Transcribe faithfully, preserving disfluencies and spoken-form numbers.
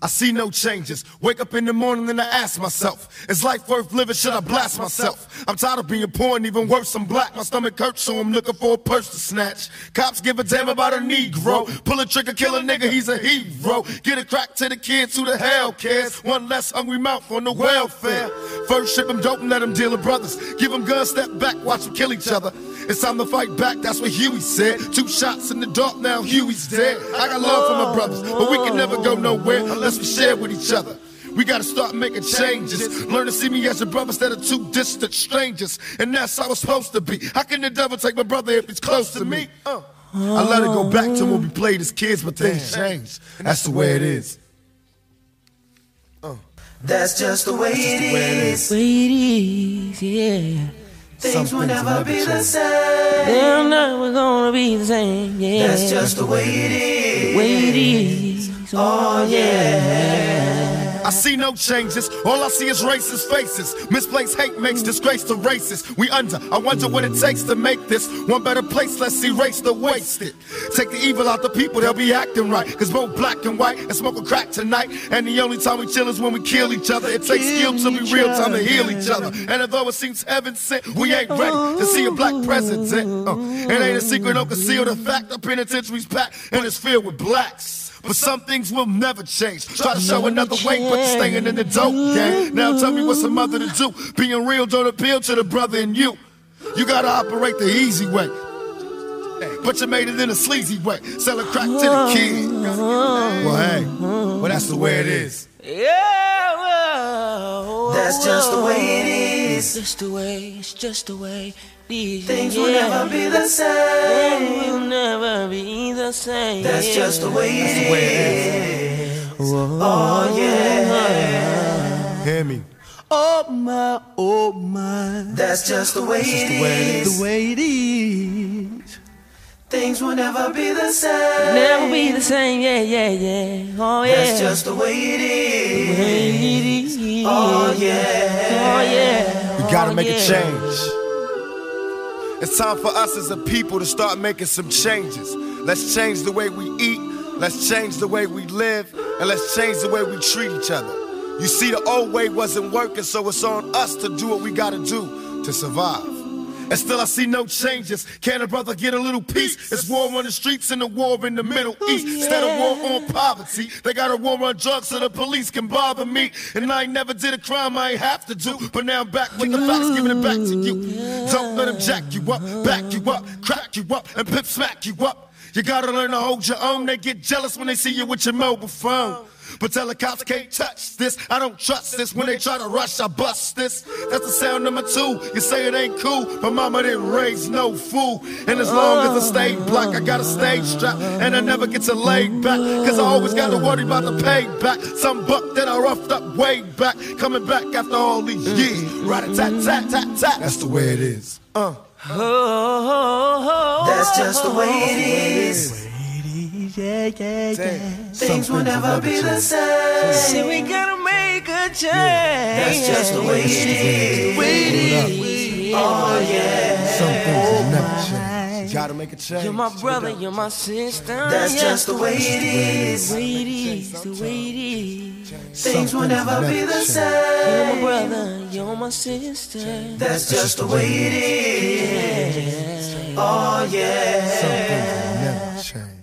I see no changes. Wake up in the morning and I ask myself, is life worth living? Should I blast myself? I'm tired of being poor and even worse, I'm black. My stomach hurts, so I'm looking for a purse to snatch. Cops give a damn about a Negro. Pull a trigger, kill a nigga, he's a hero. Get a crack to the kids, who the hell cares? One less hungry mouth on the welfare. First ship them dope and let them deal with brothers. Give them guns, step back, watch them kill each other. It's time to fight back, that's what Huey said. Two shots in the dark, now Huey's dead. I got love for my brothers, but we can never go nowhere unless we share with each other. We gotta start making changes. Learn to see me as a brother instead of two distant strangers. And that's how it's supposed to be. How can the devil take my brother if he's close to me? Uh. I let it go back to when we played as kids, but things changed. That's the way it is. Uh. That's just the way it is. Way it is, yeah. Things will never be the same. They're never gonna be the same, yeah. That's just the way it is. Way it is. Oh yeah. I see no changes, all I see is racist faces. Misplaced hate makes disgrace to racists. We under, I wonder what it takes to make this one better place. Let's erase the wasted. Take the evil out the people, they'll be acting right. Cause both black and white and smoke a crack tonight. And the only time we chill is when we kill each other. It takes skill to be real time to heal each other. And although it seems heaven sent, we ain't ready to see a black president. Uh, it ain't a secret, don't conceal the fact. The penitentiary's packed and it's filled with blacks. But some things will never change. Try to show another way, but you're staying in the dope game. Now tell me what's a mother to do. Being real don't appeal to the brother in you. You gotta operate the easy way, but you made it in a sleazy way. Selling crack to the kid. Well, hey, well that's the way it is. Yeah, well, that's just the way it is. It's just the way, it's just the way these things yeah. will never be the same. They will never be the same. That's just the way it is. Oh yeah. Hear me. Oh my, oh my. That's just the way it is. The way it is. Things will never be the same. Never be the same, yeah, yeah, yeah. Oh yeah. That's just the way it is. The way it is. Oh yeah. Oh yeah. We gotta make oh, yeah. a change. It's time for us as a people to start making some changes. Let's change the way we eat, let's change the way we live, and let's change the way we treat each other. You see, the old way wasn't working, so it's on us to do what we gotta do to survive. And still I see no changes. Can a brother get a little peace? It's war on the streets and a war in the Middle East. Instead of war on poverty, they got a war on drugs so the police can bother me. And I ain't never did a crime I ain't have to do, but now I'm back with the facts, giving it back to you. Don't let them jack you up, back you up, crack you up, and pimp smack you up. You gotta learn to hold your own. They get jealous when they see you with your mobile phone. But tell the cops can't touch this. I don't trust this. When they try to rush, I bust this. That's the sound number two. You say it ain't cool, but mama didn't raise no fool. And as long as I stay black, I got a stage strap, and I never get to lay back. Cause I always got to worry about the payback. Some buck that I roughed up way back, coming back after all these years. Rat-a-tat-tat-tat-tat. That's the way it is. Uh. That's just the way it is. Yeah, yeah, yeah. Things will never be the same. See, we gotta make a change. That's just the way it is. Way Oh yeah. Some things will never change. You gotta make a change. You're my brother, you're my sister. That's yeah. just the way it is. The way it is, the way it is. Things will never be the same. You're my brother, you're my sister. That's just the way it is. Oh yeah. Some things will never change.